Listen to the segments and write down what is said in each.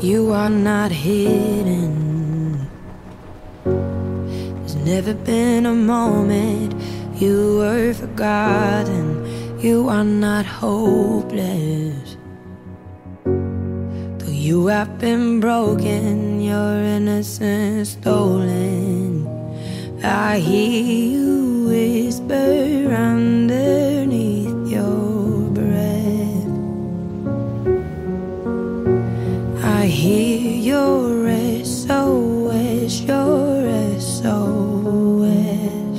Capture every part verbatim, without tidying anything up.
You are not hidden. There's never been a moment you were forgotten. You are not hopeless. Though you have been broken, your innocence stolen, I hear you whisper underneath your breath. I hear your S O S, your S O S.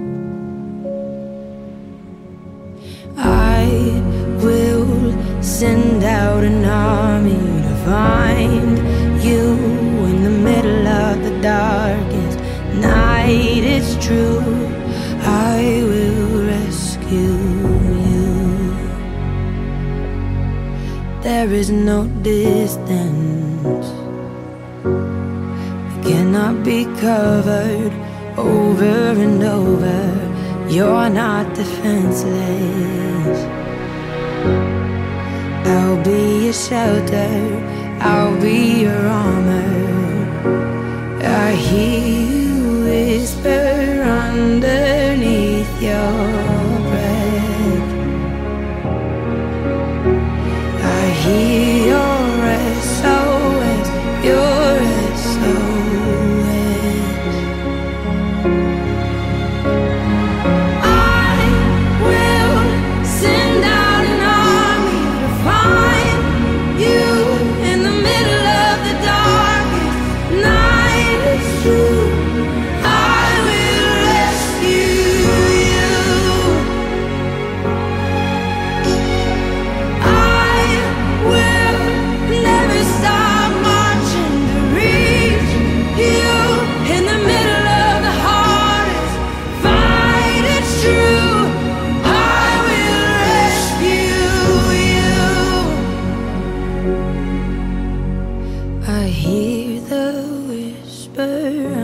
I will send out an army to find you in the middle of the darkest night. It's true, I will rescue you. There is no distance that cannot be covered over and over. You're not defenseless. I'll be your shelter, I'll be your armor. I hear you whisper underneath your breath. I hear your S O S, your S O S. I will send out an army to find you in the middle of the darkest night. It's true, I will rescue you. I will never stop marching to reach you in the middle of the hardest fight. It's true, I will rescue you. I hear the whisper